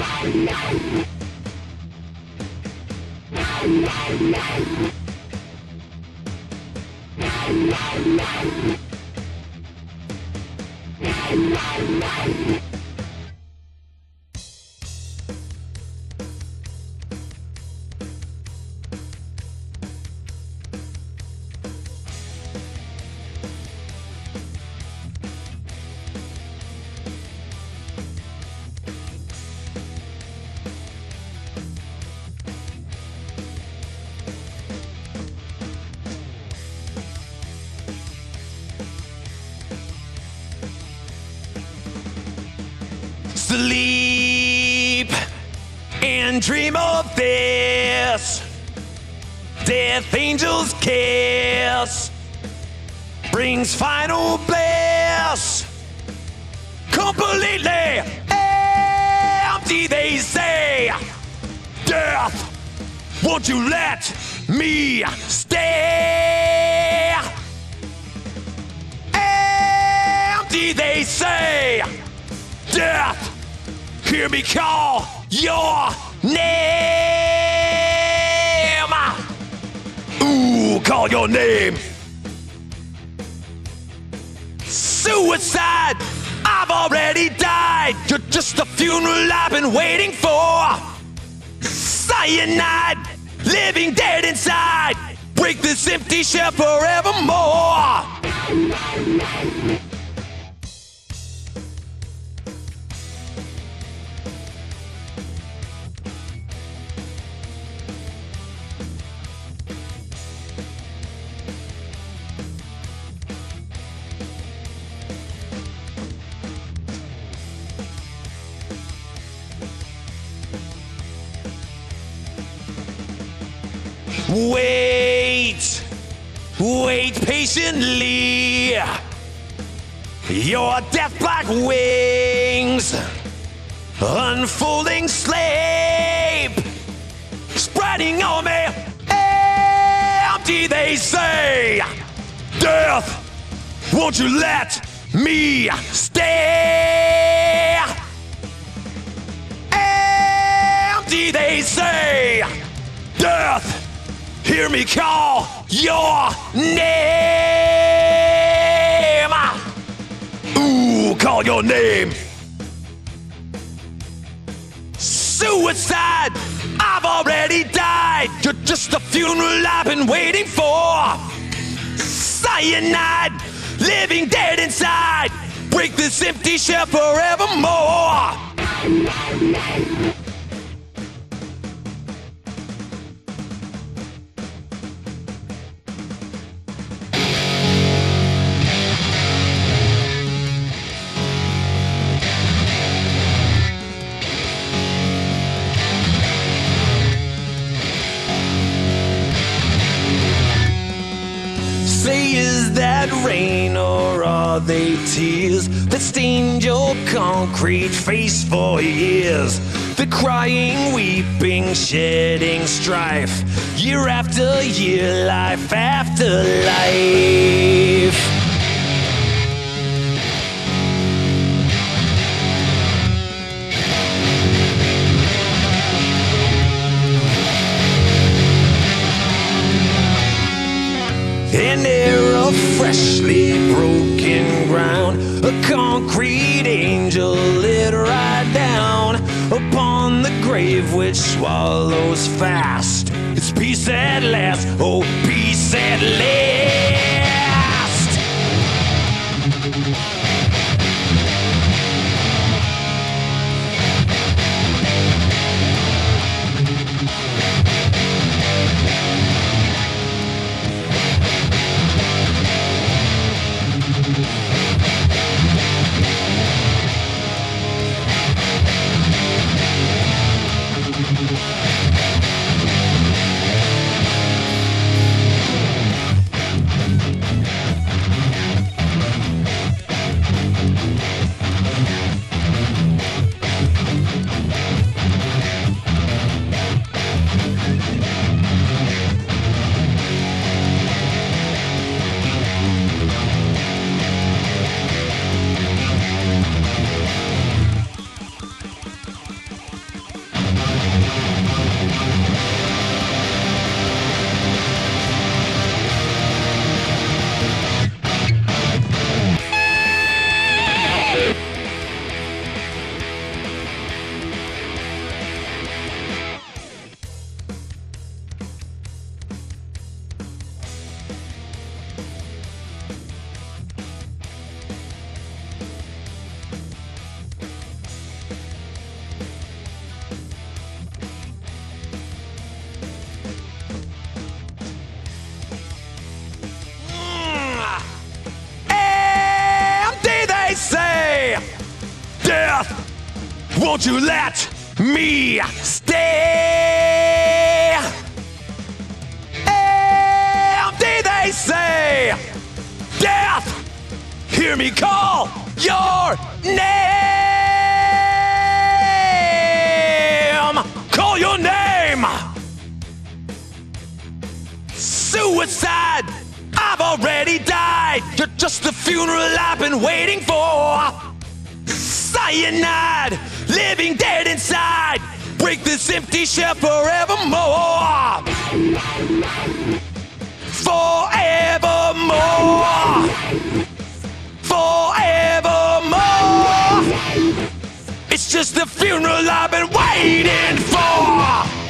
Sleep and dream of this. Death angel's kiss brings final bliss. Completely empty, they say. Death, won't you let me stay? Empty, they say. Death, hear me call your name. Ooh, call your name. Suicide, I've already died. You're just a funeral I've been waiting for. Cyanide, living dead inside. Break this empty shell forevermore. Wait patiently. Your death black wings, unfolding slave, spreading on me. Empty, they say. Death, won't you let me stay? Empty, they say. Death, hear me call your name. Ooh, call your name. Suicide, I've already died. You're just a funeral I've been waiting for. Cyanide, living dead inside. Break this empty shell forevermore. Say, is that rain or are they tears that stained your concrete face for years? The crying, weeping, shedding strife, year after year, life after life. An air of freshly broken ground, a concrete angel lit right down upon the grave which swallows fast. It's peace at last, oh peace at last. won't you let me stay? Empty, they say. Death, hear me call your name. Call your name. Suicide, I've already died. You're just the funeral I've been waiting for. Cyanide, living dead inside. Break this empty shell forevermore. Forevermore. Forevermore. It's just the funeral I've been waiting for.